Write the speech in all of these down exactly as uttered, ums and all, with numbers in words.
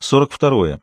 сорок второе.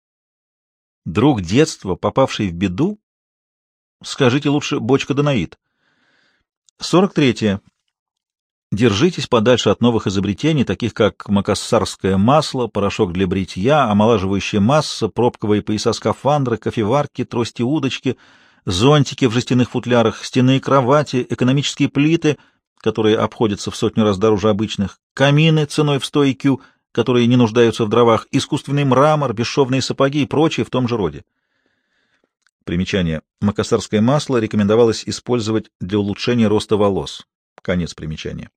Друг детства, попавший в беду? Скажите лучше бочка Данаид. сорок третье. Держитесь подальше от новых изобретений, таких как макассарское масло, порошок для бритья, омолаживающая масса, пробковые пояса-скафандры, кофеварки, трости-удочки, зонтики в жестяных футлярах, стенные кровати, экономические плиты, которые обходятся в сотню раз дороже обычных, камины ценой в сто икю, которые не нуждаются в дровах, искусственный мрамор, бесшовные сапоги и прочее в том же роде. Примечание. Макассарское масло рекомендовалось использовать для улучшения роста волос. Конец примечания.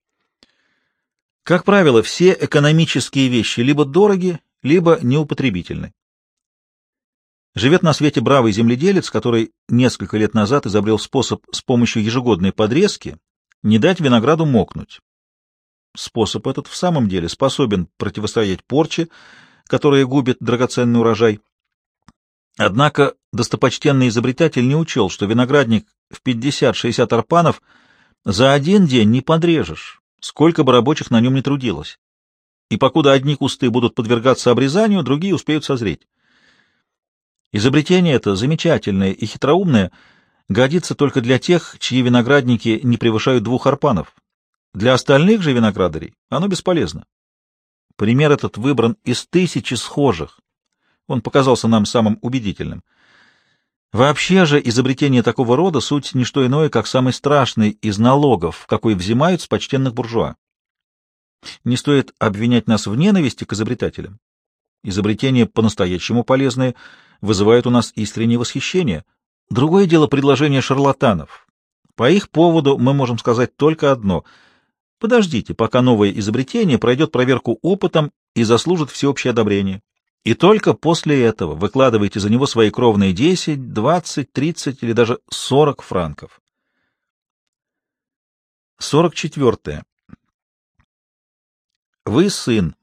Как правило, все экономические вещи либо дороги, либо неупотребительны. Живет на свете бравый земледелец, который несколько лет назад изобрел способ с помощью ежегодной подрезки не дать винограду мокнуть. Способ этот в самом деле способен противостоять порче, которая губит драгоценный урожай. Однако достопочтенный изобретатель не учел, что виноградник в пятьдесят-шестьдесят арпанов за один день не подрежешь, сколько бы рабочих на нем не трудилось. И покуда одни кусты будут подвергаться обрезанию, другие успеют созреть. Изобретение это замечательное и хитроумное, годится только для тех, чьи виноградники не превышают двух арпанов. Для остальных же виноградарей оно бесполезно. Пример этот выбран из тысячи схожих. Он показался нам самым убедительным. Вообще же изобретение такого рода суть не что иное, как самый страшный из налогов, какой взимают с почтенных буржуа. Не стоит обвинять нас в ненависти к изобретателям. Изобретения по-настоящему полезные вызывают у нас искреннее восхищение. Другое дело предложение шарлатанов. По их поводу мы можем сказать только одно. Подождите, пока новое изобретение пройдет проверку опытом и заслужит всеобщее одобрение. И только после этого выкладывайте за него свои кровные десять, двадцать, тридцать или даже сорок франков. сорок четвертое. Вы сын.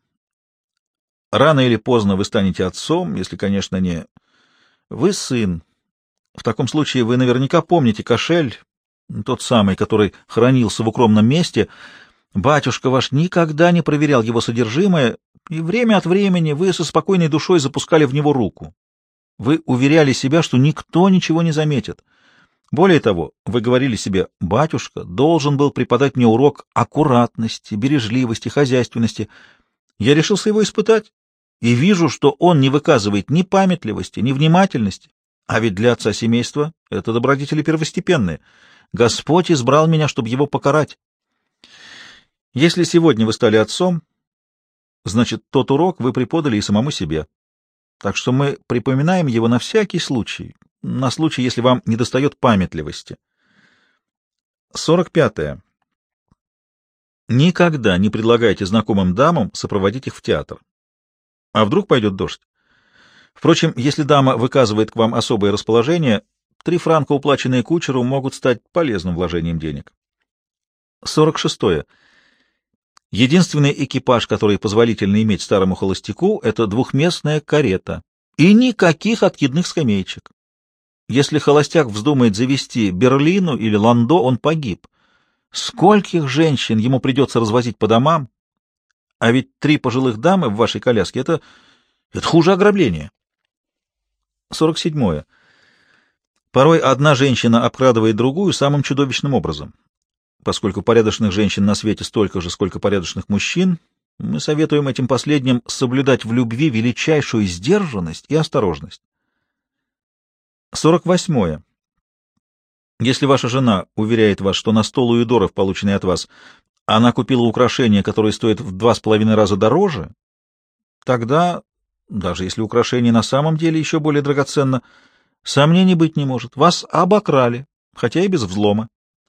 Рано или поздно вы станете отцом, если, конечно, не... Вы сын. В таком случае вы наверняка помните кошель, тот самый, который хранился в укромном месте. Батюшка ваш никогда не проверял его содержимое, и время от времени вы со спокойной душой запускали в него руку. Вы уверяли себя, что никто ничего не заметит. Более того, вы говорили себе: «Батюшка должен был преподать мне урок аккуратности, бережливости, хозяйственности». Я решился его испытать, и вижу, что он не выказывает ни памятливости, ни внимательности. А ведь для отца семейства это добродетели первостепенные. Господь избрал меня, чтобы его покарать. Если сегодня вы стали отцом, значит, тот урок вы преподали и самому себе. Так что мы припоминаем его на всякий случай, на случай, если вам недостает памятливости. сорок пятое. Никогда не предлагайте знакомым дамам сопроводить их в театр. А вдруг пойдет дождь? Впрочем, если дама выказывает к вам особое расположение, три франка, уплаченные кучеру, могут стать полезным вложением денег. сорок шестое. Единственный экипаж, который позволительно иметь старому холостяку, это двухместная карета. И никаких откидных скамеечек. Если холостяк вздумает завести Берлину или Ландо, он погиб. Скольких женщин ему придется развозить по домам? А ведь три пожилых дамы в вашей коляске — это, это хуже ограбления. сорок седьмое. Порой одна женщина обкрадывает другую самым чудовищным образом. Поскольку порядочных женщин на свете столько же, сколько порядочных мужчин, мы советуем этим последним соблюдать в любви величайшую сдержанность и осторожность. сорок восьмое. Если ваша жена уверяет вас, что на сто луидоров, полученные от вас, она купила украшение, которое стоит в два с половиной раза дороже, тогда, даже если украшение на самом деле еще более драгоценно, сомнений быть не может. Вас обокрали, хотя и без взлома.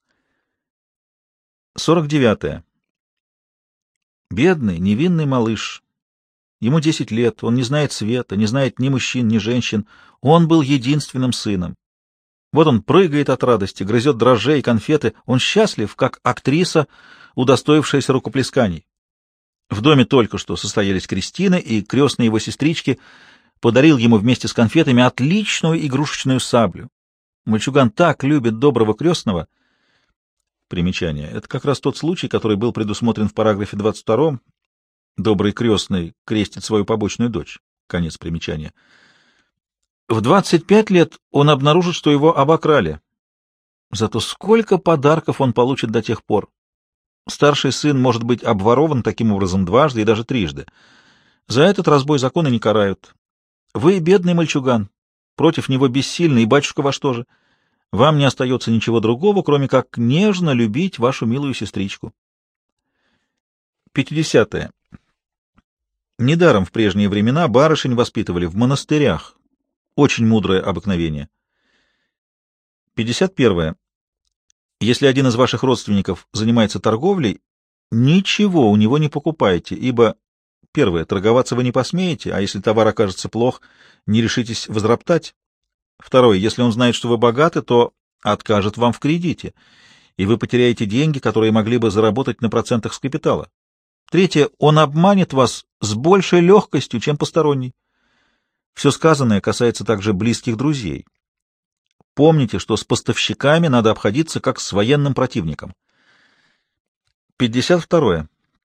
сорок девятое. Бедный, невинный малыш. Ему десять лет, он не знает света, не знает ни мужчин, ни женщин. Он был единственным сыном. Вот он прыгает от радости, грызет дрожжи и конфеты. Он счастлив, как актриса, удостоившаяся рукоплесканий. В доме только что состоялись крестины, и крестная его сестрички подарил ему вместе с конфетами отличную игрушечную саблю. Мальчуган так любит доброго крестного. Примечание. Это как раз тот случай, который был предусмотрен в параграфе двадцать втором. Добрый крестный крестит свою побочную дочь. Конец примечания. В двадцать пять лет он обнаружит, что его обокрали. Зато сколько подарков он получит до тех пор. Старший сын может быть обворован таким образом дважды и даже трижды. За этот разбой законы не карают. Вы бедный мальчуган, против него бессильный, и батюшка ваш тоже. Вам не остается ничего другого, кроме как нежно любить вашу милую сестричку. пятидесятое. Недаром в прежние времена барышень воспитывали в монастырях. Очень мудрое обыкновение. пятьдесят первое. Если один из ваших родственников занимается торговлей, ничего у него не покупайте, ибо, первое, торговаться вы не посмеете, а если товар окажется плох, не решитесь возроптать. Второе, если он знает, что вы богаты, то откажет вам в кредите, и вы потеряете деньги, которые могли бы заработать на процентах с капитала. Третье, он обманет вас с большей легкостью, чем посторонний. Все сказанное касается также близких друзей. Помните, что с поставщиками надо обходиться как с военным противником. пятьдесят второе.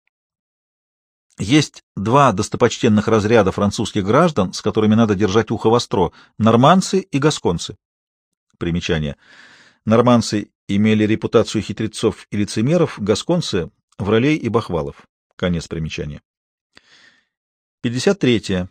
Есть два достопочтенных разряда французских граждан, с которыми надо держать ухо востро — нормандцы и гасконцы. Примечание. Нормандцы имели репутацию хитрецов и лицемеров, гасконцы — вралей и бахвалов. Конец примечания. пятьдесят третье.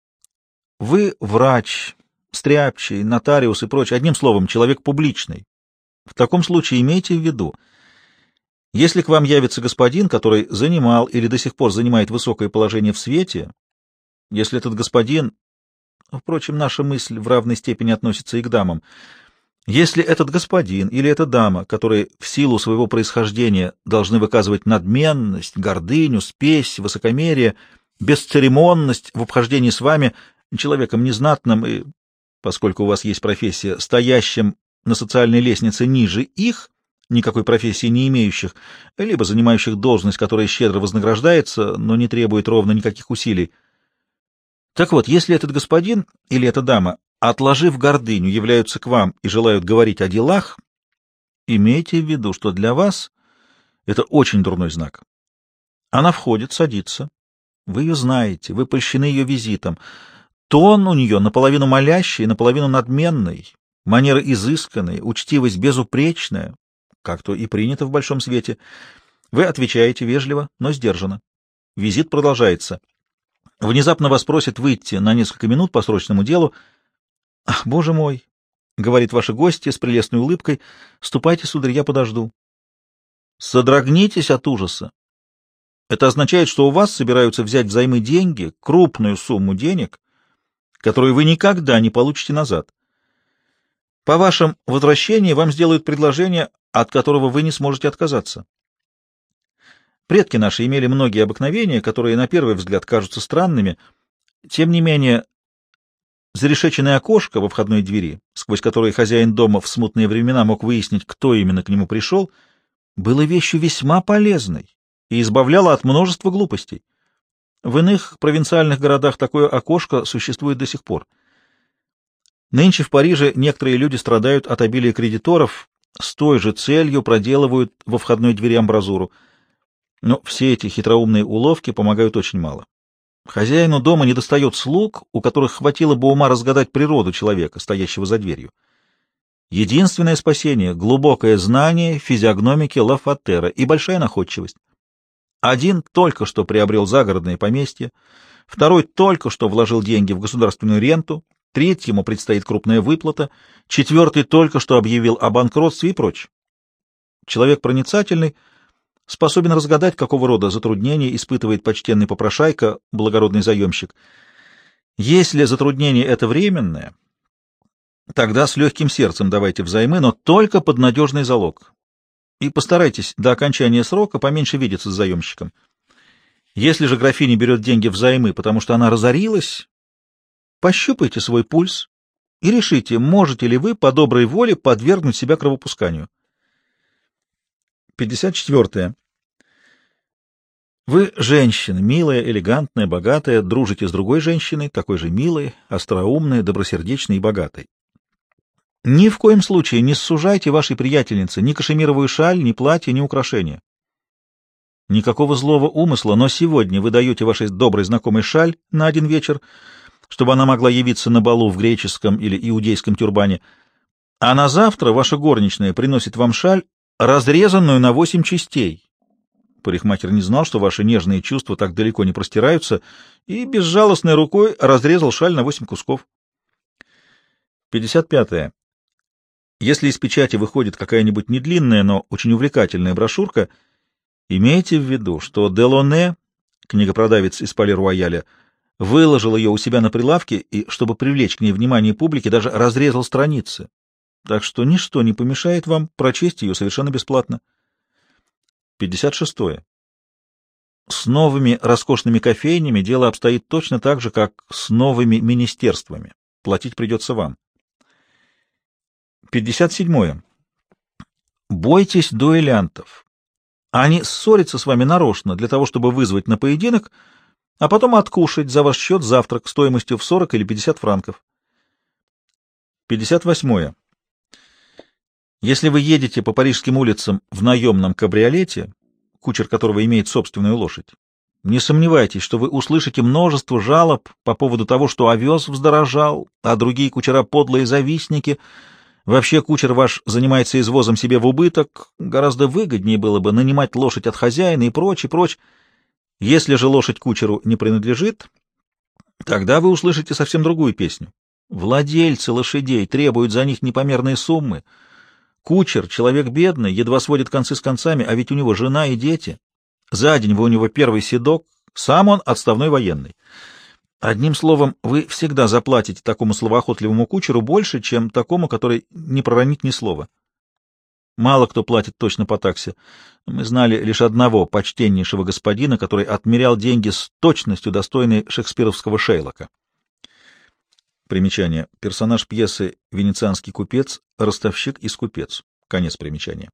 Вы врач, стряпчий, нотариус и прочее, одним словом, человек публичный. В таком случае имейте в виду, если к вам явится господин, который занимал или до сих пор занимает высокое положение в свете, если этот господин, впрочем, наша мысль в равной степени относится и к дамам, если этот господин или эта дама, которые в силу своего происхождения должны выказывать надменность, гордыню, спесь, высокомерие, бесцеремонность в обхождении с вами, человеком незнатным и, поскольку у вас есть профессия, стоящим на социальной лестнице ниже их, никакой профессии не имеющих, либо занимающих должность, которая щедро вознаграждается, но не требует ровно никаких усилий. Так вот, если этот господин или эта дама, отложив гордыню, являются к вам и желают говорить о делах, имейте в виду, что для вас это очень дурной знак. Она входит, садится. Вы ее знаете, вы польщены ее визитом. Тон у нее наполовину молящий, наполовину надменный, манеры изысканные, учтивость безупречная, как то и принято в большом свете. Вы отвечаете вежливо, но сдержанно. Визит продолжается. Внезапно вас просят выйти на несколько минут по срочному делу. «Ах, боже мой!» — говорит ваша гостья с прелестной улыбкой. «Ступайте, сударь, я подожду». Содрогнитесь от ужаса. Это означает, что у вас собираются взять взаймы деньги, крупную сумму денег, которую вы никогда не получите назад. По вашем возвращении вам сделают предложение, от которого вы не сможете отказаться. Предки наши имели многие обыкновения, которые на первый взгляд кажутся странными. Тем не менее, зарешеченное окошко во входной двери, сквозь которое хозяин дома в смутные времена мог выяснить, кто именно к нему пришел, было вещью весьма полезной и избавляло от множества глупостей. В иных провинциальных городах такое окошко существует до сих пор. Нынче в Париже некоторые люди страдают от обилия кредиторов, с той же целью проделывают во входной двери амбразуру. Но все эти хитроумные уловки помогают очень мало. Хозяину дома недостает слуг, у которых хватило бы ума разгадать природу человека, стоящего за дверью. Единственное спасение — глубокое знание физиогномики Лафатера и большая находчивость. Один только что приобрел загородное поместье, второй только что вложил деньги в государственную ренту, третьему предстоит крупная выплата, четвертый только что объявил о банкротстве и прочее. Человек проницательный способен разгадать, какого рода затруднения испытывает почтенный попрошайка, благородный заемщик. Если затруднение это временное, тогда с легким сердцем давайте взаймы, но только под надежный залог. И постарайтесь до окончания срока поменьше видеться с заемщиком. Если же графиня берет деньги взаймы, потому что она разорилась, пощупайте свой пульс и решите, можете ли вы по доброй воле подвергнуть себя кровопусканию. пятьдесят четвёртое. Вы женщина, милая, элегантная, богатая, дружите с другой женщиной, такой же милой, остроумной, добросердечной и богатой. Ни в коем случае не сужайте вашей приятельнице ни кашемировую шаль, ни платье, ни украшения. Никакого злого умысла, но сегодня вы даете вашей доброй знакомой шаль на один вечер, чтобы она могла явиться на балу в греческом или иудейском тюрбане, а на завтра ваша горничная приносит вам шаль, разрезанную на восемь частей. Парикмахер не знал, что ваши нежные чувства так далеко не простираются, и безжалостной рукой разрезал шаль на восемь кусков. пятьдесят пятое. Если из печати выходит какая-нибудь недлинная, но очень увлекательная брошюрка, имейте в виду, что Делоне, книгопродавец из Пале-Руаяля, выложил ее у себя на прилавке и, чтобы привлечь к ней внимание публики, даже разрезал страницы. Так что ничто не помешает вам прочесть ее совершенно бесплатно. пятьдесят шестое. С новыми роскошными кофейнями дело обстоит точно так же, как с новыми министерствами. Платить придется вам. пятьдесят седьмое. Бойтесь дуэлянтов. Они ссорятся с вами нарочно для того, чтобы вызвать на поединок, а потом откушать за ваш счет завтрак стоимостью в сорок или пятьдесят франков. пятьдесят восьмое. Если вы едете по парижским улицам в наемном кабриолете, кучер которого имеет собственную лошадь, не сомневайтесь, что вы услышите множество жалоб по поводу того, что овес вздорожал, а другие кучера подлые завистники. Вообще кучер ваш занимается извозом себе в убыток, гораздо выгоднее было бы нанимать лошадь от хозяина и прочь, и прочь. Если же лошадь кучеру не принадлежит, тогда вы услышите совсем другую песню. Владельцы лошадей требуют за них непомерные суммы. Кучер, человек бедный, едва сводит концы с концами, а ведь у него жена и дети. За день вы у него первый седок, сам он отставной военный. Одним словом, вы всегда заплатите такому словоохотливому кучеру больше, чем такому, который не проронит ни слова. Мало кто платит точно по таксе. Мы знали лишь одного почтеннейшего господина, который отмерял деньги с точностью, достойной шекспировского Шейлока. Примечание. Персонаж пьесы «Венецианский купец», ростовщик и скупец. Конец примечания.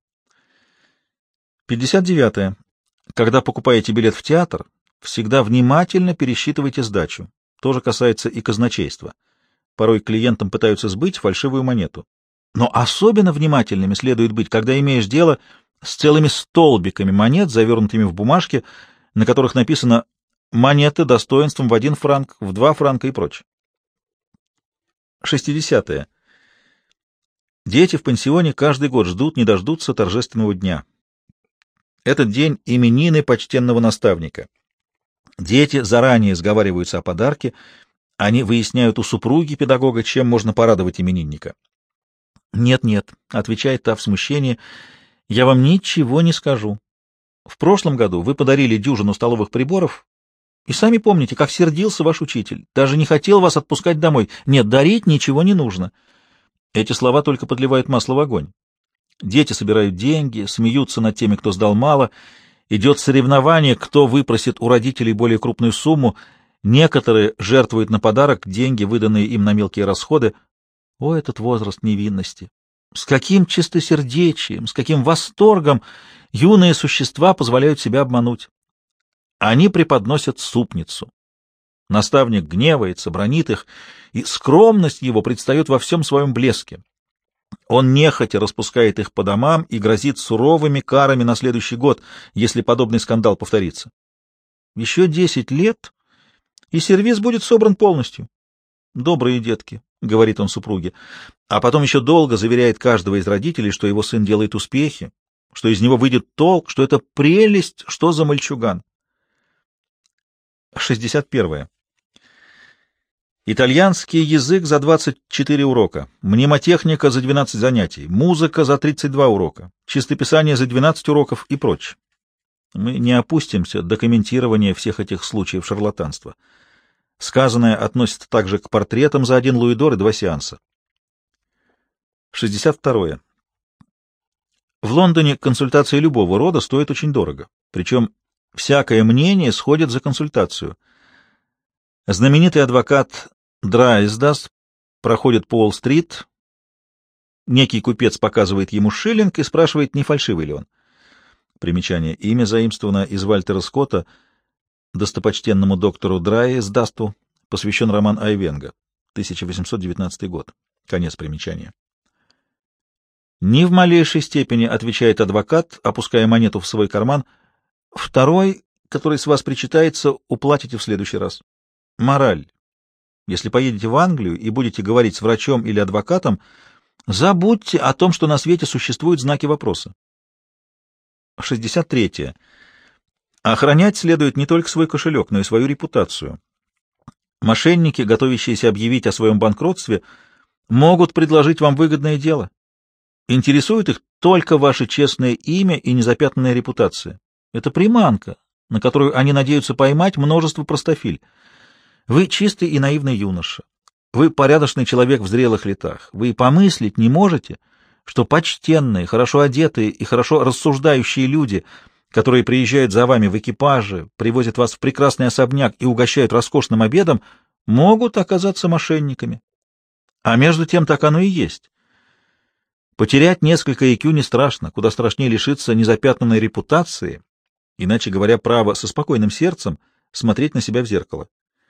пятьдесят девятое. Когда покупаете билет в театр, всегда внимательно пересчитывайте сдачу. То же касается и казначейства. Порой клиентам пытаются сбыть фальшивую монету. Но особенно внимательными следует быть, когда имеешь дело с целыми столбиками монет, завернутыми в бумажки, на которых написано «монеты достоинством в один франк, в два франка» и прочее. шестидесятое. Дети в пансионе каждый год ждут, не дождутся торжественного дня. Этот день — именины почтенного наставника. Дети заранее сговариваются о подарке, они выясняют у супруги педагога, чем можно порадовать именинника. «Нет-нет», — отвечает та в смущении, — «я вам ничего не скажу. В прошлом году вы подарили дюжину столовых приборов, и сами помните, как сердился ваш учитель, даже не хотел вас отпускать домой. Нет, дарить ничего не нужно». Эти слова только подливают масло в огонь. Дети собирают деньги, смеются над теми, кто сдал мало, идет соревнование, кто выпросит у родителей более крупную сумму, некоторые жертвуют на подарок деньги, выданные им на мелкие расходы. О, этот возраст невинности! С каким чистосердечием, с каким восторгом юные существа позволяют себя обмануть! Они преподносят супницу. Наставник гневается, бранит их, и скромность его предстает во всем своем блеске. Он нехотя распускает их по домам и грозит суровыми карами на следующий год, если подобный скандал повторится. Еще десять лет, и сервиз будет собран полностью. «Добрые детки», — говорит он супруге, а потом еще долго заверяет каждого из родителей, что его сын делает успехи, что из него выйдет толк, что это прелесть, что за мальчуган. шестьдесят первое. Итальянский язык за двадцать четыре урока, мнемотехника за двенадцать занятий, музыка за тридцать два урока, чистописание за двенадцать уроков и прочее. Мы не опустимся до комментирования всех этих случаев шарлатанства. Сказанное относится также к портретам за один луидор и два сеанса. шестьдесят второе. В Лондоне консультация любого рода стоит очень дорого, причем всякое мнение сходит за консультацию. Знаменитый адвокат Драйсдас проходит по Уолл-стрит, некий купец показывает ему шиллинг и спрашивает, не фальшивый ли он. Примечание. Имя заимствовано из Вальтера Скотта. Достопочтенному доктору Драйсдасту посвящен роман Айвенго, тысяча восемьсот девятнадцатый год. Конец примечания. Ни в малейшей степени, отвечает адвокат, опуская монету в свой карман. Второй, который с вас причитается, уплатите в следующий раз. Мораль. Если поедете в Англию и будете говорить с врачом или адвокатом, забудьте о том, что на свете существуют знаки вопроса. шестьдесят третье. Охранять следует не только свой кошелек, но и свою репутацию. Мошенники, готовящиеся объявить о своем банкротстве, могут предложить вам выгодное дело. Интересует их только ваше честное имя и незапятнанная репутация. Это приманка, на которую они надеются поймать множество простофиль. Вы чистый и наивный юноша. Вы порядочный человек в зрелых летах. Вы помыслить не можете, что почтенные, хорошо одетые и хорошо рассуждающие люди, которые приезжают за вами в экипаже, привозят вас в прекрасный особняк и угощают роскошным обедом, могут оказаться мошенниками. А между тем так оно и есть. Потерять несколько ай кью не страшно, куда страшнее лишиться незапятнанной репутации, иначе говоря, право со спокойным сердцем смотреть на себя в зеркало.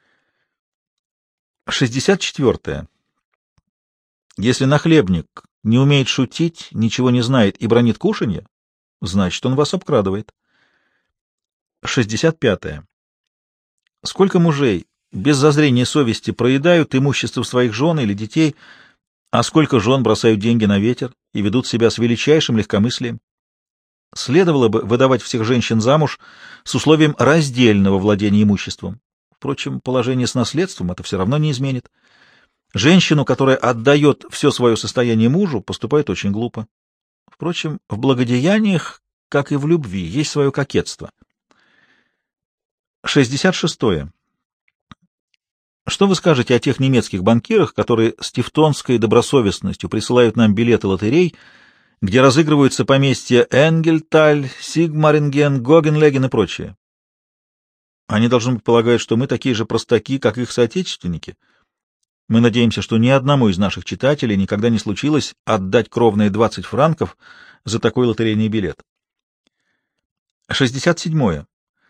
шестьдесят четвертое. Если нахлебник не умеет шутить, ничего не знает и бранит кушанье, значит, он вас обкрадывает. шестьдесят пятое. Сколько мужей без зазрения совести проедают имущество своих жен или детей, а сколько жен бросают деньги на ветер и ведут себя с величайшим легкомыслием? Следовало бы выдавать всех женщин замуж с условием раздельного владения имуществом. Впрочем, положение с наследством это все равно не изменит. Женщину, которая отдает все свое состояние мужу, поступает очень глупо. Впрочем, в благодеяниях, как и в любви, есть свое кокетство. шестьдесят шестое. Что вы скажете о тех немецких банкирах, которые с тевтонской добросовестностью присылают нам билеты лотерей, где разыгрываются поместья Энгельталь, Сигмаринген, Гогенлеген и прочее? Они, должно быть, полагают, что мы такие же простаки, как их соотечественники. Мы надеемся, что ни одному из наших читателей никогда не случилось отдать кровные двадцать франков за такой лотерейный билет. шестьдесят седьмое.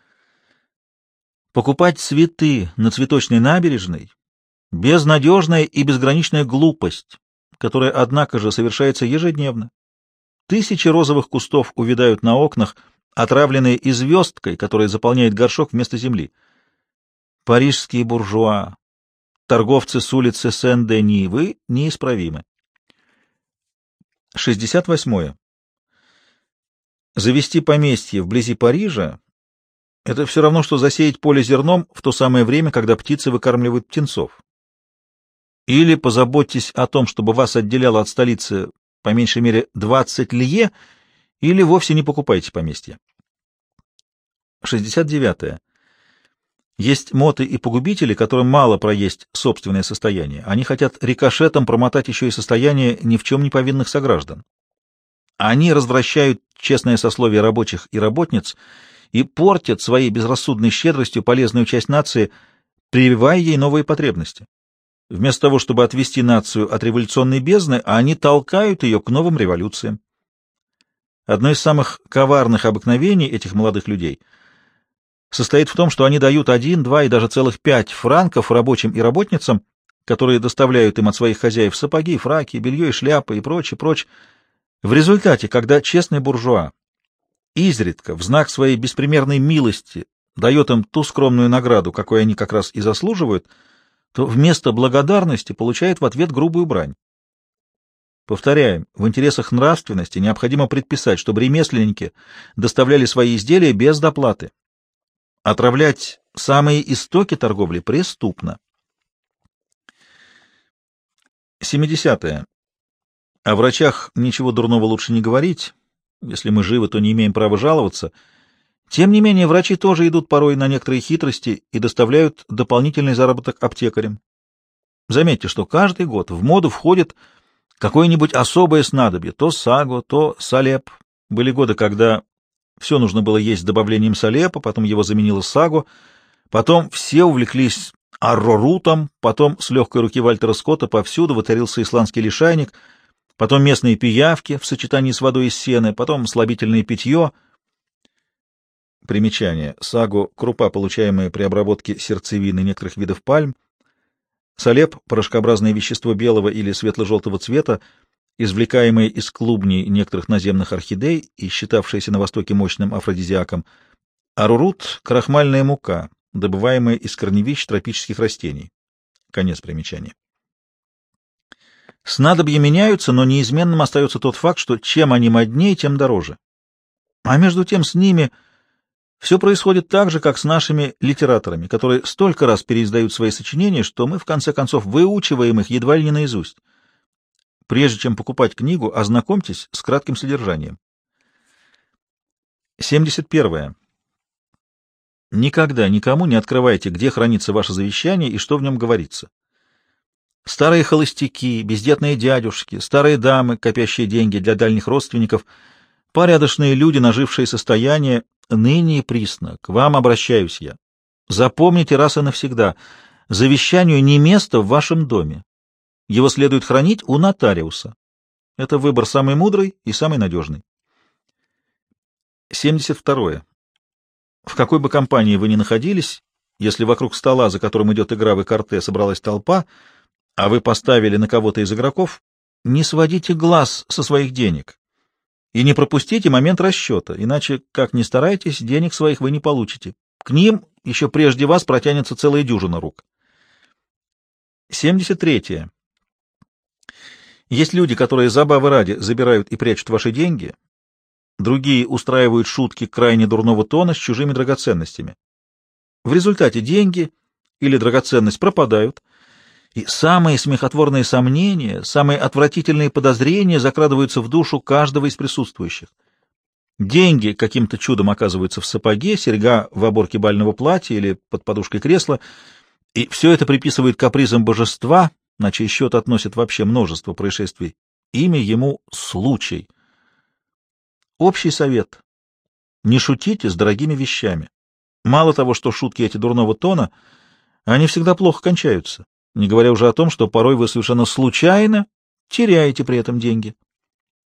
Покупать цветы на цветочной набережной — безнадежная и безграничная глупость, которая, однако же, совершается ежедневно. Тысячи розовых кустов увядают на окнах, отравленные и звездкой, которая заполняет горшок вместо земли. Парижские буржуа, торговцы с улицы Сен-Дени, вы неисправимы. шестьдесят восьмое. Завести поместье вблизи Парижа — это все равно, что засеять поле зерном в то самое время, когда птицы выкармливают птенцов. Или позаботьтесь о том, чтобы вас отделяло от столицы по меньшей мере двадцать лье, или вовсе не покупайте поместье. шестьдесят девятое. Есть моты и погубители, которым мало проесть собственное состояние. Они хотят рикошетом промотать еще и состояние ни в чем не повинных сограждан. Они развращают честное сословие рабочих и работниц и портят своей безрассудной щедростью полезную часть нации, прививая ей новые потребности. Вместо того, чтобы отвести нацию от революционной бездны, они толкают ее к новым революциям. Одно из самых коварных обыкновений этих молодых людей состоит в том, что они дают один, два и даже целых пять франков рабочим и работницам, которые доставляют им от своих хозяев сапоги, фраки, белье и шляпы и прочее, прочее. В результате, когда честный буржуа изредка, в знак своей беспримерной милости, дает им ту скромную награду, какой они как раз и заслуживают, то вместо благодарности получает в ответ грубую брань. Повторяем, в интересах нравственности необходимо предписать, чтобы ремесленники доставляли свои изделия без доплаты. Отравлять самые истоки торговли преступно. семидесятое. О врачах ничего дурного лучше не говорить. Если мы живы, то не имеем права жаловаться. Тем не менее, врачи тоже идут порой на некоторые хитрости и доставляют дополнительный заработок аптекарям. Заметьте, что каждый год в моду входит какое-нибудь особое снадобье, то саго, то салеп. Были годы, когда все нужно было есть с добавлением салепа, потом его заменило саго, потом все увлеклись аррорутом, потом с легкой руки Вальтера Скотта повсюду воцарился исландский лишайник, потом местные пиявки в сочетании с водой из сены, потом слабительное питье. Примечание. Саго — крупа, получаемая при обработке сердцевины некоторых видов пальм. Салеп — порошкообразное вещество белого или светло-желтого цвета, извлекаемое из клубней некоторых наземных орхидей и считавшееся на Востоке мощным афродизиаком. Арурут — крахмальная мука, добываемая из корневищ тропических растений. Конец примечания. Снадобья меняются, но неизменным остается тот факт, что чем они моднее, тем дороже. А между тем с ними все происходит так же, как с нашими литераторами, которые столько раз переиздают свои сочинения, что мы, в конце концов, выучиваем их едва ли не наизусть. Прежде чем покупать книгу, ознакомьтесь с кратким содержанием. семьдесят первое. Никогда никому не открывайте, где хранится ваше завещание и что в нем говорится. Старые холостяки, бездетные дядюшки, старые дамы, копящие деньги для дальних родственников, порядочные люди, нажившие состояние, ныне и присно, к вам обращаюсь я. Запомните раз и навсегда, завещанию не место в вашем доме. Его следует хранить у нотариуса. Это выбор самый мудрый и самый надежный. семьдесят второе. В какой бы компании вы ни находились, если вокруг стола, за которым идет игра в экарте, собралась толпа, а вы поставили на кого-то из игроков, не сводите глаз со своих денег и не пропустите момент расчета, иначе, как ни старайтесь, денег своих вы не получите. К ним еще прежде вас протянется целая дюжина рук. семьдесят третье. Есть люди, которые забавы ради забирают и прячут ваши деньги, другие устраивают шутки крайне дурного тона с чужими драгоценностями. В результате деньги или драгоценность пропадают, и самые смехотворные сомнения, самые отвратительные подозрения закрадываются в душу каждого из присутствующих. Деньги каким-то чудом оказываются в сапоге, серьга в оборке бального платья или под подушкой кресла, и все это приписывает капризам божества, на чей счет относят вообще множество происшествий. Имя ему — случай. Общий совет. Не шутите с дорогими вещами. Мало того, что шутки эти дурного тона, они всегда плохо кончаются, не говоря уже о том, что порой вы совершенно случайно теряете при этом деньги.